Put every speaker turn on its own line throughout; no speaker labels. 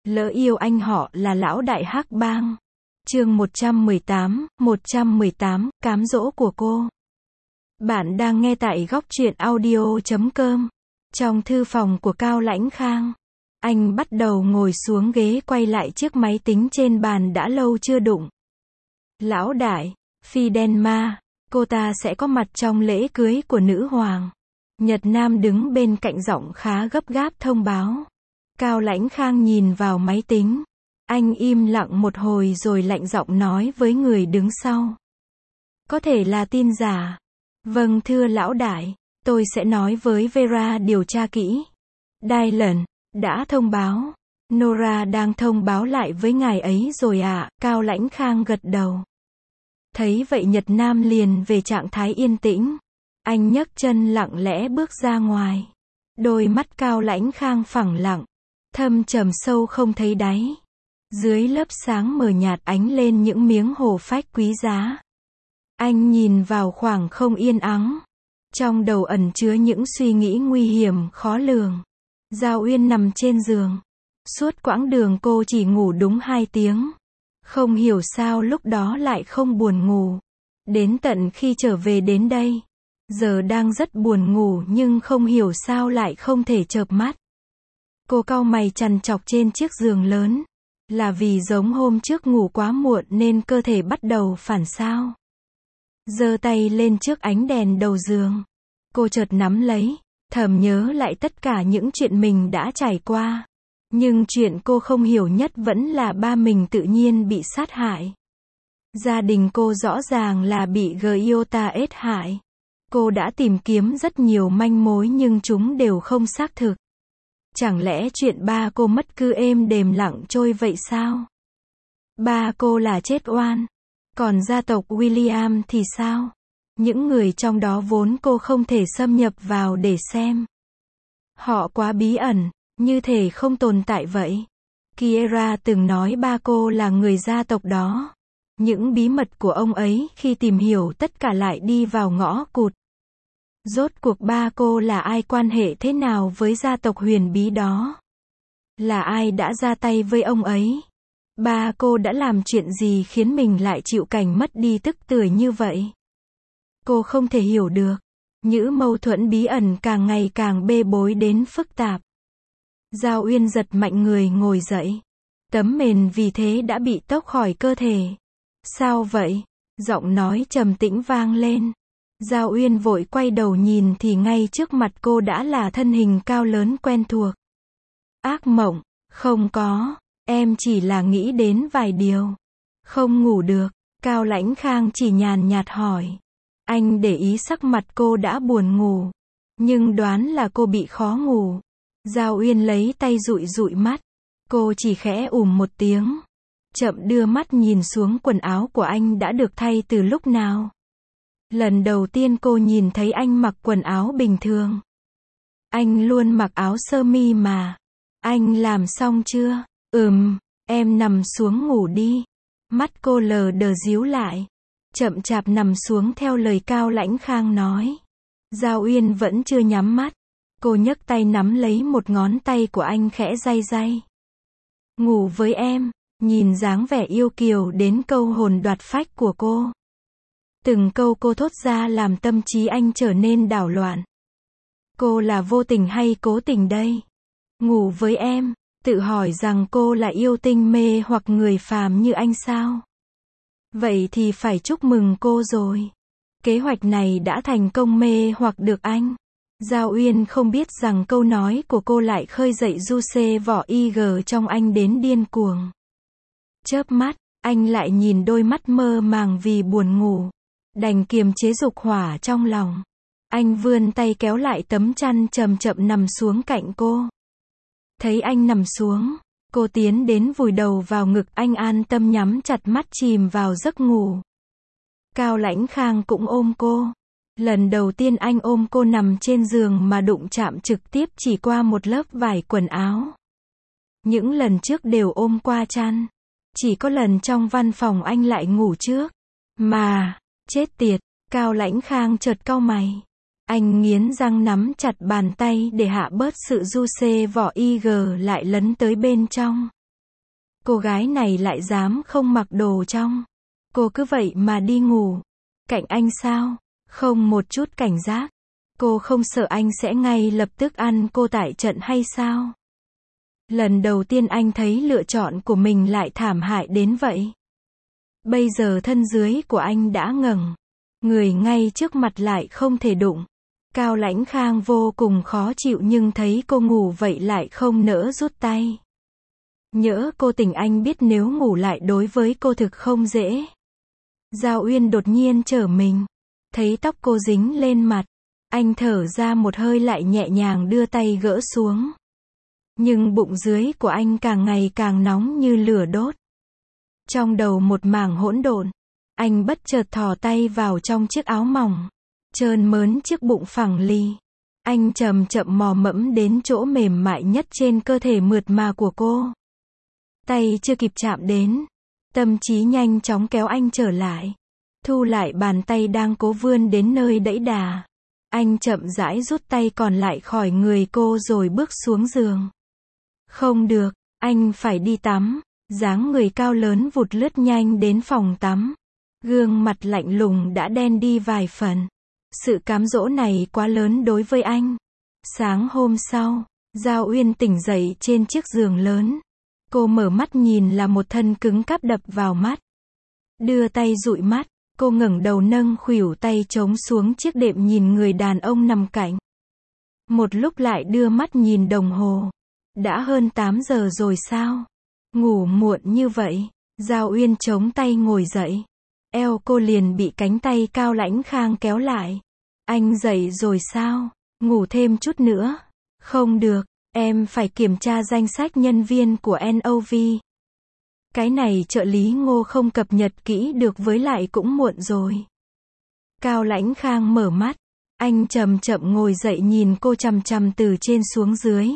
Lỡ yêu anh họ là lão đại hắc bang. Chương 118, cám dỗ của cô. Bạn đang nghe tại góc truyện audio.com. Trong thư phòng của Cao Lãnh Khang, anh bắt đầu ngồi xuống ghế quay lại chiếc máy tính trên bàn đã lâu chưa đụng. Lão đại, Fidenma, cô ta sẽ có mặt trong lễ cưới của nữ hoàng. Nhật Nam đứng bên cạnh giọng khá gấp gáp thông báo. Cao Lãnh Khang nhìn vào máy tính. Anh im lặng một hồi rồi lạnh giọng nói với người đứng sau. Có thể là tin giả. Vâng thưa lão đại, tôi sẽ nói với Vera điều tra kỹ. Dylan đã thông báo. Nora đang thông báo lại với ngài ấy rồi ạ. Cao Lãnh Khang gật đầu. Thấy vậy Nhật Nam liền về trạng thái yên tĩnh. Anh nhấc chân lặng lẽ bước ra ngoài. Đôi mắt Cao Lãnh Khang phẳng lặng, thâm trầm sâu không thấy đáy. Dưới lớp sáng mờ nhạt ánh lên những miếng hồ phách quý giá. Anh nhìn vào khoảng không yên ắng. Trong đầu ẩn chứa những suy nghĩ nguy hiểm, khó lường. Giao Uyên nằm trên giường. Suốt quãng đường cô chỉ ngủ đúng 2 tiếng. Không hiểu sao lúc đó lại không buồn ngủ. Đến tận khi trở về đến đây. Giờ đang rất buồn ngủ nhưng không hiểu sao lại không thể chợp mắt. Cô cau mày trằn trọc trên chiếc giường lớn. Là vì giống hôm trước ngủ quá muộn nên cơ thể bắt đầu phản sao. Giơ tay lên trước ánh đèn đầu giường. Cô chợt nắm lấy, thầm nhớ lại tất cả những chuyện mình đã trải qua. Nhưng chuyện cô không hiểu nhất vẫn là ba mình tự nhiên bị sát hại. Gia đình cô rõ ràng là bị Giota S hại. Cô đã tìm kiếm rất nhiều manh mối nhưng chúng đều không xác thực. Chẳng lẽ chuyện ba cô mất cứ êm đềm lặng trôi vậy sao? Ba cô là chết oan. Còn gia tộc William thì sao? Những người trong đó vốn cô không thể xâm nhập vào để xem. Họ quá bí ẩn, như thể không tồn tại vậy. Kiera từng nói ba cô là người gia tộc đó. Những bí mật của ông ấy khi tìm hiểu tất cả lại đi vào ngõ cụt. Rốt cuộc ba cô là ai, quan hệ thế nào với gia tộc huyền bí đó? Là ai đã ra tay với ông ấy? Ba cô đã làm chuyện gì khiến mình lại chịu cảnh mất đi tức tưởi như vậy? Cô không thể hiểu được. Những mâu thuẫn bí ẩn càng ngày càng bê bối đến phức tạp. Giao Uyên giật mạnh người ngồi dậy. Tấm mền vì thế đã bị tốc khỏi cơ thể. Sao vậy? Giọng nói trầm tĩnh vang lên. Giao Uyên vội quay đầu nhìn thì ngay trước mặt cô đã là thân hình cao lớn quen thuộc. Ác mộng, không có, em chỉ là nghĩ đến vài điều. Không ngủ được, Cao Lãnh Khang chỉ nhàn nhạt hỏi. Anh để ý sắc mặt cô đã buồn ngủ. Nhưng đoán là cô bị khó ngủ. Giao Uyên lấy tay dụi dụi mắt. Cô chỉ khẽ một tiếng. Chậm đưa mắt nhìn xuống quần áo của anh đã được thay từ lúc nào. Lần đầu tiên cô nhìn thấy anh mặc quần áo bình thường. Anh luôn mặc áo sơ mi mà. Anh làm xong chưa? Em nằm xuống ngủ đi. Mắt cô lờ đờ díu lại. Chậm chạp nằm xuống theo lời Cao Lãnh Khang nói. Giao Uyên vẫn chưa nhắm mắt. Cô nhấc tay nắm lấy một ngón tay của anh khẽ day day. Ngủ với em. Nhìn dáng vẻ yêu kiều đến câu hồn đoạt phách của cô. Từng câu cô thốt ra làm tâm trí anh trở nên đảo loạn. Cô là vô tình hay cố tình đây? Ngủ với em, tự hỏi rằng cô là yêu tinh mê hoặc người phàm như anh sao? Vậy thì phải chúc mừng cô rồi. Kế hoạch này đã thành công mê hoặc được anh. Giao Uyên không biết rằng câu nói của cô lại khơi dậy du xê vỏ IG trong anh đến điên cuồng. Chớp mắt, anh lại nhìn đôi mắt mơ màng vì buồn ngủ. Đành kiềm chế dục hỏa trong lòng. Anh vươn tay kéo lại tấm chăn chậm chậm nằm xuống cạnh cô. Thấy anh nằm xuống, cô tiến đến vùi đầu vào ngực anh, an tâm nhắm chặt mắt chìm vào giấc ngủ. Cao Lãnh Khang cũng ôm cô. Lần đầu tiên anh ôm cô nằm trên giường mà đụng chạm trực tiếp chỉ qua một lớp vải quần áo. Những lần trước đều ôm qua chăn. Chỉ có lần trong văn phòng anh lại ngủ trước. Mà, chết tiệt, Cao Lãnh Khang chợt cau mày. Anh nghiến răng nắm chặt bàn tay để hạ bớt sự du xê vỏ IG lại lấn tới bên trong. Cô gái này lại dám không mặc đồ trong. Cô cứ vậy mà đi ngủ. Cạnh anh sao? Không một chút cảnh giác. Cô không sợ anh sẽ ngay lập tức ăn cô tại trận hay sao? Lần đầu tiên anh thấy lựa chọn của mình lại thảm hại đến vậy. Bây giờ thân dưới của anh đã ngẩng. Người ngay trước mặt lại không thể đụng. Cao Lãnh Khang vô cùng khó chịu nhưng thấy cô ngủ vậy lại không nỡ rút tay. Nhỡ cô tỉnh anh biết nếu ngủ lại đối với cô thực không dễ. Giao Uyên đột nhiên trở mình. Thấy tóc cô dính lên mặt. Anh thở ra một hơi lại nhẹ nhàng đưa tay gỡ xuống. Nhưng bụng dưới của anh càng ngày càng nóng như lửa đốt. Trong đầu một mảng hỗn độn. Anh bất chợt thò tay vào trong chiếc áo mỏng. Trơn mớn chiếc bụng phẳng lì. Anh chậm chậm mò mẫm đến chỗ mềm mại nhất trên cơ thể mượt mà của cô. Tay chưa kịp chạm đến. Tâm trí nhanh chóng kéo anh trở lại. Thu lại bàn tay đang cố vươn đến nơi đẫy đà. Anh chậm rãi rút tay còn lại khỏi người cô rồi bước xuống giường. Không được, anh phải đi tắm. Dáng người cao lớn vụt lướt nhanh đến phòng tắm. Gương mặt lạnh lùng đã đen đi vài phần. Sự cám dỗ này quá lớn đối với anh. Sáng hôm sau, Giao Uyên tỉnh dậy trên chiếc giường lớn. Cô mở mắt nhìn là một thân cứng cáp đập vào mắt. Đưa tay dụi mắt, cô ngẩng đầu nâng khuỷu tay chống xuống chiếc đệm nhìn người đàn ông nằm cạnh. Một lúc lại đưa mắt nhìn đồng hồ. Đã hơn 8 giờ rồi sao? Ngủ muộn như vậy. Giao Uyên chống tay ngồi dậy. Eo cô liền bị cánh tay Cao Lãnh Khang kéo lại. Anh dậy rồi sao? Ngủ thêm chút nữa. Không được, em phải kiểm tra danh sách nhân viên của NOV. Cái này trợ lý Ngô không cập nhật kỹ được với lại cũng muộn rồi. Cao Lãnh Khang mở mắt. Anh chậm chậm ngồi dậy nhìn cô chằm chằm từ trên xuống dưới.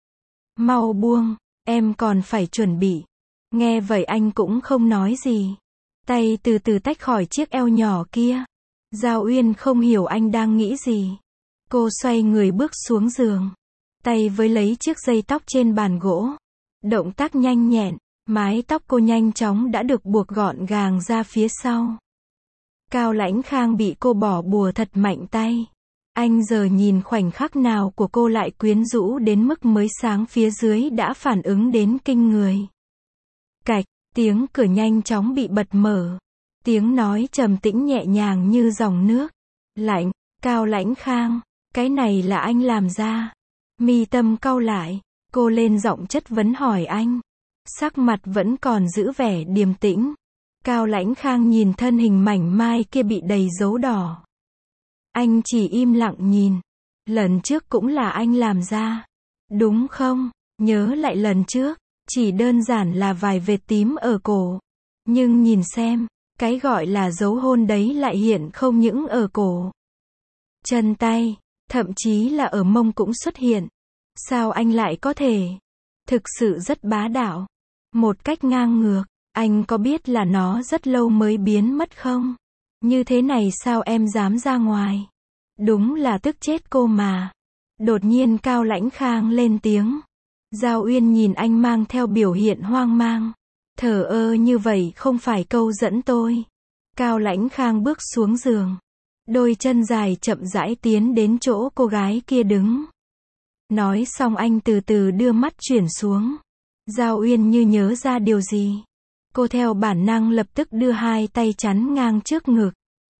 Mau buông, em còn phải chuẩn bị. Nghe vậy anh cũng không nói gì. Tay từ từ tách khỏi chiếc eo nhỏ kia. Giao Uyên không hiểu anh đang nghĩ gì. Cô xoay người bước xuống giường. Tay với lấy chiếc dây tóc trên bàn gỗ. Động tác nhanh nhẹn, mái tóc cô nhanh chóng đã được buộc gọn gàng ra phía sau. Cao Lãnh Khang bị cô bỏ bùa thật mạnh tay. Anh giờ nhìn khoảnh khắc nào của cô lại quyến rũ đến mức mới sáng phía dưới đã phản ứng đến kinh người. Cạch, tiếng cửa nhanh chóng bị bật mở. Tiếng nói trầm tĩnh nhẹ nhàng như dòng nước. Lạnh, Cao Lãnh Khang, cái này là anh làm ra. Mi tâm cau lại, cô lên giọng chất vấn hỏi anh. Sắc mặt vẫn còn giữ vẻ điềm tĩnh. Cao Lãnh Khang nhìn thân hình mảnh mai kia bị đầy dấu đỏ. Anh chỉ im lặng nhìn. Lần trước cũng là anh làm ra. Đúng không? Nhớ lại lần trước, chỉ đơn giản là vài vệt tím ở cổ. Nhưng nhìn xem, cái gọi là dấu hôn đấy lại hiện không những ở cổ. Chân tay, thậm chí là ở mông cũng xuất hiện. Sao anh lại có thể? Thực sự rất bá đạo. Một cách ngang ngược, anh có biết là nó rất lâu mới biến mất không? Như thế này sao em dám ra ngoài? Đúng là tức chết cô mà. Đột nhiên Cao Lãnh Khang lên tiếng. Giao Uyên nhìn anh mang theo biểu hiện hoang mang. Thờ ơ như vậy không phải câu dẫn tôi. Cao Lãnh Khang bước xuống giường. Đôi chân dài chậm rãi tiến đến chỗ cô gái kia đứng. Nói xong anh từ từ đưa mắt chuyển xuống. Giao Uyên như nhớ ra điều gì. Cô theo bản năng lập tức đưa hai tay chắn ngang trước ngực.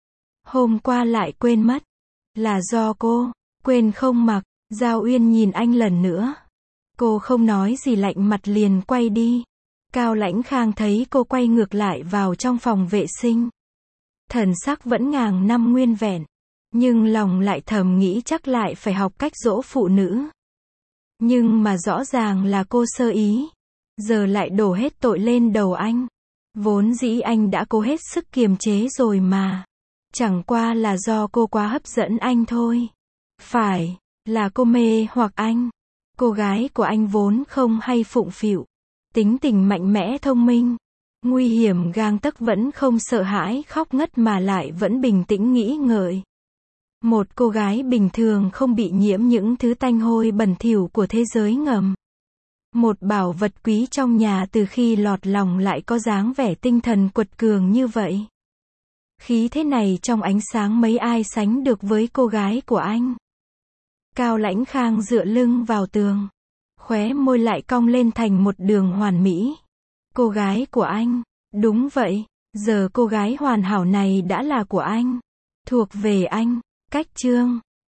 Hôm qua lại quên mất. Là do cô, quên không mặc. Giao Uyên nhìn anh lần nữa. Cô không nói gì lạnh mặt liền quay đi. Cao Lãnh Khang thấy cô quay ngược lại vào trong phòng vệ sinh. Thần sắc vẫn ngàn năm nguyên vẹn. Nhưng lòng lại thầm nghĩ chắc lại phải học cách dỗ phụ nữ. Nhưng mà rõ ràng là cô sơ ý. Giờ lại đổ hết tội lên đầu anh. Vốn dĩ anh đã cố hết sức kiềm chế rồi mà. Chẳng qua là do cô quá hấp dẫn anh thôi. Phải, là cô mê hoặc anh. Cô gái của anh vốn không hay phụng phịu. Tính tình mạnh mẽ thông minh. Nguy hiểm gang tấc vẫn không sợ hãi khóc ngất mà lại vẫn bình tĩnh nghĩ ngợi. Một cô gái bình thường không bị nhiễm những thứ tanh hôi bẩn thỉu của thế giới ngầm. Một bảo vật quý trong nhà từ khi lọt lòng lại có dáng vẻ tinh thần quật cường như vậy. Khí thế này trong ánh sáng mấy ai sánh được với cô gái của anh. Cao Lãnh Khang dựa lưng vào tường. Khóe môi lại cong lên thành một đường hoàn mỹ. Cô gái của anh. Đúng vậy. Giờ cô gái hoàn hảo này đã là của anh. Thuộc về anh. Cách chương.